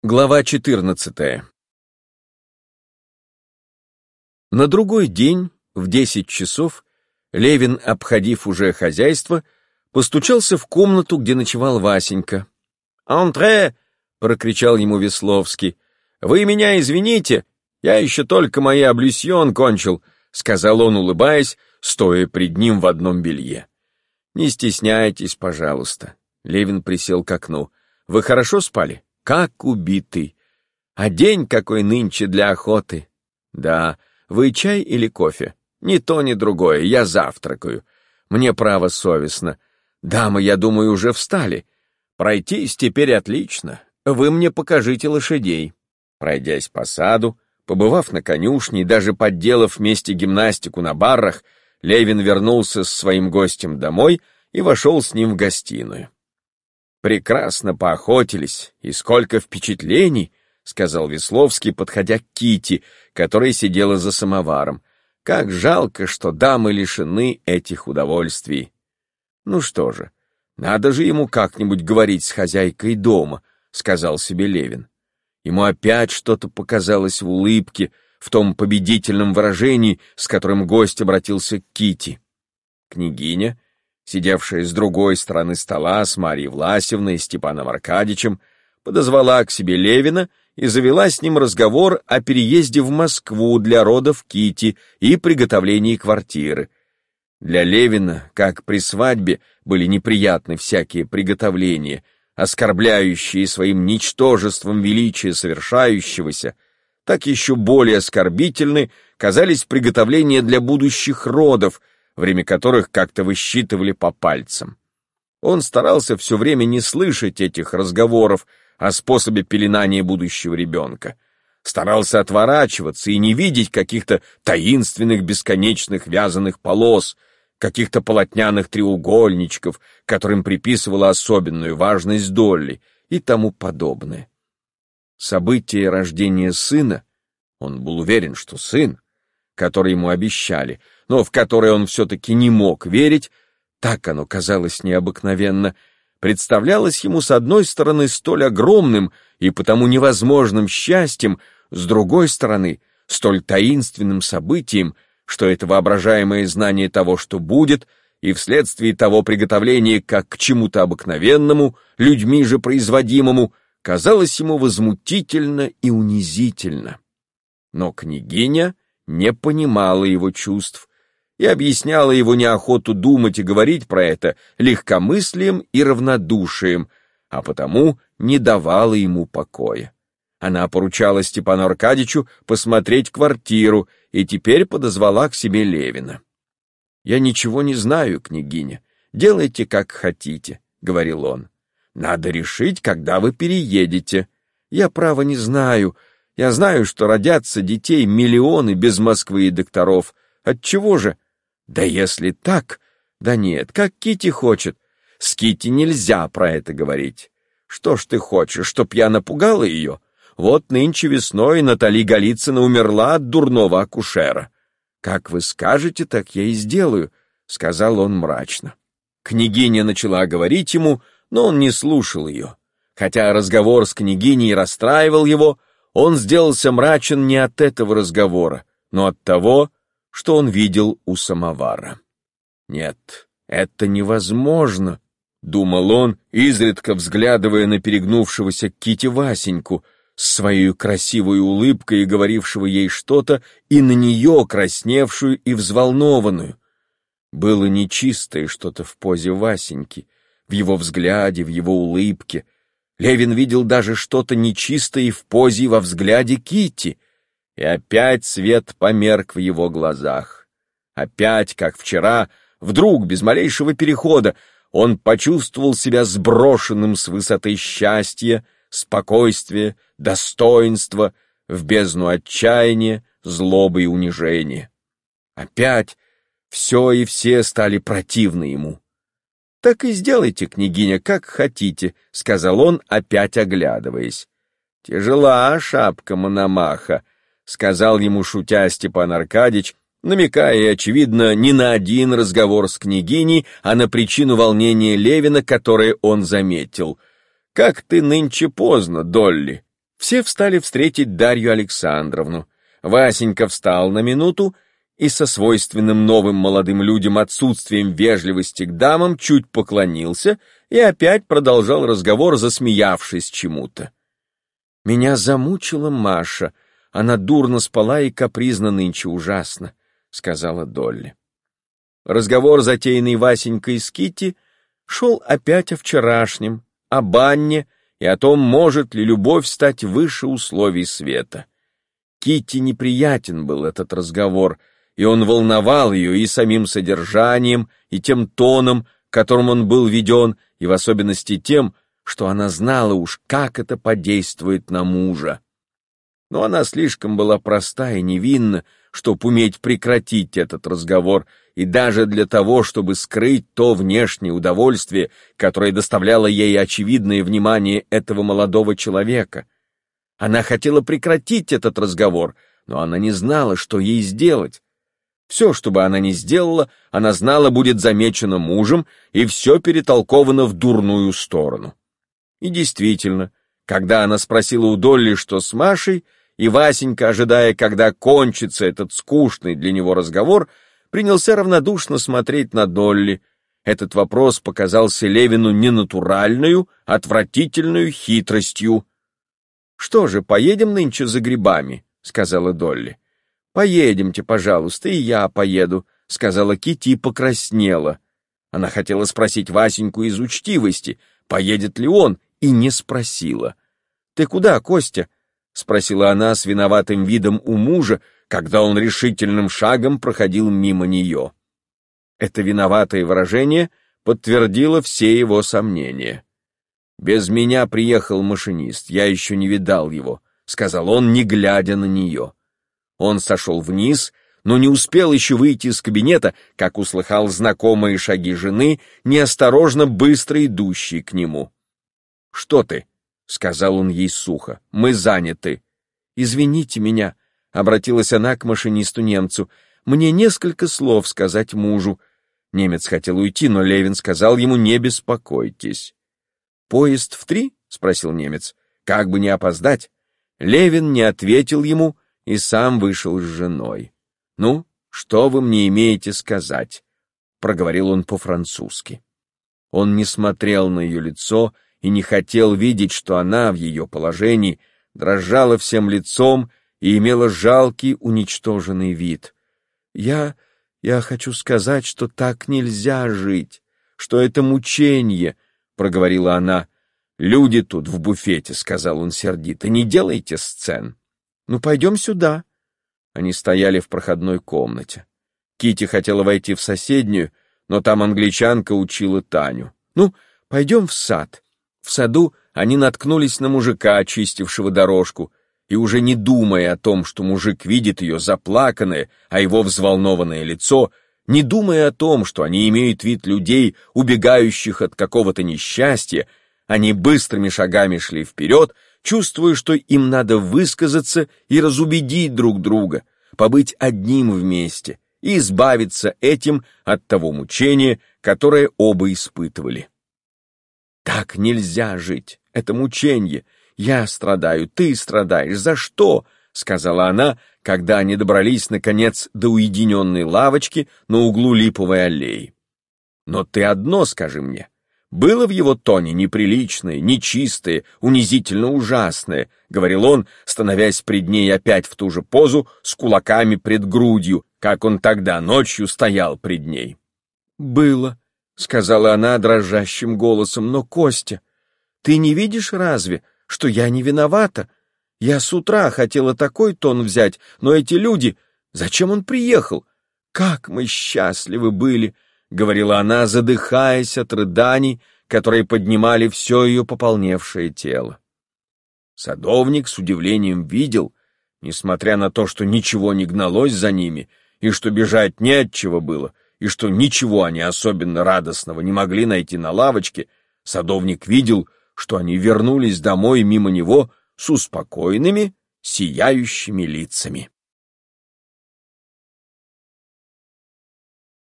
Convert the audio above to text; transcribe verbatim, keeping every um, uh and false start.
Глава четырнадцатая. На другой день, в десять часов, Левин, обходив уже хозяйство, постучался в комнату, где ночевал Васенька. «Антре!» — прокричал ему Весловский. «Вы меня извините, я еще только мои облюсьон кончил», — сказал он, улыбаясь, стоя пред ним в одном белье. «Не стесняйтесь, пожалуйста». Левин присел к окну. «Вы хорошо спали?» «Как убитый. А день какой нынче для охоты». «Да. Вы чай или кофе?» «Ни то, ни другое. Я завтракаю. Мне право совестно. Дамы, я думаю, уже встали. Пройтись теперь отлично. Вы мне покажите лошадей». Пройдясь по саду, побывав на конюшне и даже подделав вместе гимнастику на баррах, Левин вернулся с своим гостем домой и вошел с ним в гостиную. «Прекрасно поохотились, и сколько впечатлений», — сказал Весловский, подходя к Кити, которая сидела за самоваром. «Как жалко, что дамы лишены этих удовольствий». «Ну что же, надо же ему как-нибудь говорить с хозяйкой дома», — сказал себе Левин. Ему опять что-то показалось в улыбке, в том победительном выражении, с которым гость обратился к Кити. Княгиня, сидевшая с другой стороны стола с Марьей Власьевной и Степаном Аркадьичем, подозвала к себе Левина и завела с ним разговор о переезде в Москву для родов Кити и приготовлении квартиры. Для Левина, как при свадьбе, были неприятны всякие приготовления, оскорбляющие своим ничтожеством величия совершающегося, так еще более оскорбительны казались приготовления для будущих родов, время которых как-то высчитывали по пальцам. Он старался все время не слышать этих разговоров о способе пеленания будущего ребенка, старался отворачиваться и не видеть каких-то таинственных бесконечных вязаных полос, каких-то полотняных треугольничков, которым приписывала особенную важность Долли и тому подобное. Событие рождения сына, он был уверен, что сын, который ему обещали, но в которое он все-таки не мог верить, так оно казалось необыкновенно, представлялось ему с одной стороны столь огромным и потому невозможным счастьем, с другой стороны столь таинственным событием, что это воображаемое знание того, что будет, и вследствие того приготовления как к чему-то обыкновенному, людьми же производимому, казалось ему возмутительно и унизительно. Но княгиня не понимала его чувств и объясняла его неохоту думать и говорить про это легкомыслием и равнодушием, а потому не давала ему покоя. Она поручала Степану Аркадьичу посмотреть квартиру и теперь подозвала к себе Левина. «Я ничего не знаю, княгиня, делайте как хотите», — говорил он. «Надо решить, когда вы переедете. Я, право, не знаю. Я знаю, что родятся детей миллионы без Москвы и докторов. Отчего же? Да если так... Да нет, как Кити хочет. С Кити нельзя про это говорить. Что ж ты хочешь, чтоб я напугала ее? Вот нынче весной Натали Голицына умерла от дурного акушера. Как вы скажете, так я и сделаю», — сказал он мрачно. Княгиня начала говорить ему, но он не слушал ее. Хотя разговор с княгиней расстраивал его, он сделался мрачен не от этого разговора, но от того, что он видел у самовара. «Нет, это невозможно», — думал он, изредка взглядывая на перегнувшегося к Кити Васеньку с своей красивой улыбкой и говорившего ей что-то, и на нее красневшую и взволнованную. Было нечистое что-то в позе Васеньки, в его взгляде, в его улыбке. Левин видел даже что-то нечистое и в позе, и во взгляде Кити. И опять свет померк в его глазах. Опять, как вчера, вдруг, без малейшего перехода, он почувствовал себя сброшенным с высоты счастья, спокойствия, достоинства, в бездну отчаяния, злобы и унижения. Опять все и все стали противны ему. «Так и сделайте, княгиня, как хотите», — сказал он, опять оглядываясь. «Тяжела шапка Мономаха», — сказал ему, шутя, Степан Аркадьич, намекая, очевидно, не на один разговор с княгиней, а на причину волнения Левина, которое он заметил. «Как ты нынче поздно, Долли! В Все встали встретить Дарью Александровну. Васенька встал на минуту и со свойственным новым молодым людям отсутствием вежливости к дамам чуть поклонился и опять продолжал разговор, засмеявшись чему-то. «Меня замучила Маша. Она дурно спала и капризна нынче ужасно», — сказала Долли. Разговор, затеянный Васенькой с Китти, шел опять о вчерашнем, о банне и о том, может ли любовь стать выше условий света. Китти неприятен был этот разговор, и он волновал ее и самим содержанием, и тем тоном, которым он был веден, и в особенности тем, что она знала уж, как это подействует на мужа. Но она слишком была проста и невинна, чтобы уметь прекратить этот разговор, и даже для того, чтобы скрыть то внешнее удовольствие, которое доставляло ей очевидное внимание этого молодого человека. Она хотела прекратить этот разговор, но она не знала, что ей сделать. Все, что бы она ни сделала, она знала, будет замечено мужем, и все перетолковано в дурную сторону. И действительно, когда она спросила у Долли, что с Машей, и Васенька, ожидая, когда кончится этот скучный для него разговор, принялся равнодушно смотреть на Долли. Этот вопрос показался Левину ненатуральную, отвратительную хитростью. «Что же, поедем нынче за грибами?» — сказала Долли. «Поедемте, пожалуйста, и я поеду», — сказала Китти и покраснела. Она хотела спросить Васеньку из учтивости, поедет ли он, и не спросила. «Ты куда, Костя?» — спросила она с виноватым видом у мужа, когда он решительным шагом проходил мимо нее. Это виноватое выражение подтвердило все его сомнения. «Без меня приехал машинист, я еще не видал его», — сказал он, не глядя на нее. Он сошел вниз, но не успел еще выйти из кабинета, как услыхал знакомые шаги жены, неосторожно быстро идущие к нему. «Что ты?» — сказал он ей сухо. «Мы заняты». «Извините меня», — обратилась она к машинисту-немцу. «Мне несколько слов сказать мужу». Немец хотел уйти, но Левин сказал ему: «Не беспокойтесь». «Поезд в три?» — спросил немец. «Как бы не опоздать». Левин не ответил ему и сам вышел с женой. «Ну, что вы мне имеете сказать?» — проговорил он по-французски. Он не смотрел на ее лицо и не хотел видеть, что она в ее положении дрожала всем лицом и имела жалкий, уничтоженный вид. «Я... я хочу сказать, что так нельзя жить, что это мучение», — проговорила она. «Люди тут в буфете», — сказал он сердито, — «не делайте сцен». «Ну, пойдем сюда». Они стояли в проходной комнате. Китти хотела войти в соседнюю, но там англичанка учила Таню. «Ну, пойдем в сад». В саду они наткнулись на мужика, очистившего дорожку, и уже не думая о том, что мужик видит ее заплаканное, а его взволнованное лицо, не думая о том, что они имеют вид людей, убегающих от какого-то несчастья, они быстрыми шагами шли вперед, чувствуя, что им надо высказаться и разубедить друг друга, побыть одним вместе и избавиться этим от того мучения, которое оба испытывали. «Так нельзя жить, это мученье. Я страдаю, ты страдаешь. За что?» — сказала она, когда они добрались, наконец, до уединенной лавочки на углу Липовой аллеи. «Но ты одно скажи мне. Было в его тоне неприличное, нечистое, унизительно ужасное», — говорил он, становясь пред ней опять в ту же позу, с кулаками пред грудью, как он тогда ночью стоял пред ней. «Было», — сказала она дрожащим голосом, — «но, Костя, ты не видишь разве, что я не виновата? Я с утра хотела такой тон взять, но эти люди... Зачем он приехал? Как мы счастливы были!» — говорила она, задыхаясь от рыданий, которые поднимали все ее пополневшее тело. Садовник с удивлением видел, несмотря на то, что ничего не гналось за ними, и что бежать не от чего было, и что ничего они особенно радостного не могли найти на лавочке, садовник видел, что они вернулись домой мимо него с успокоенными, сияющими лицами.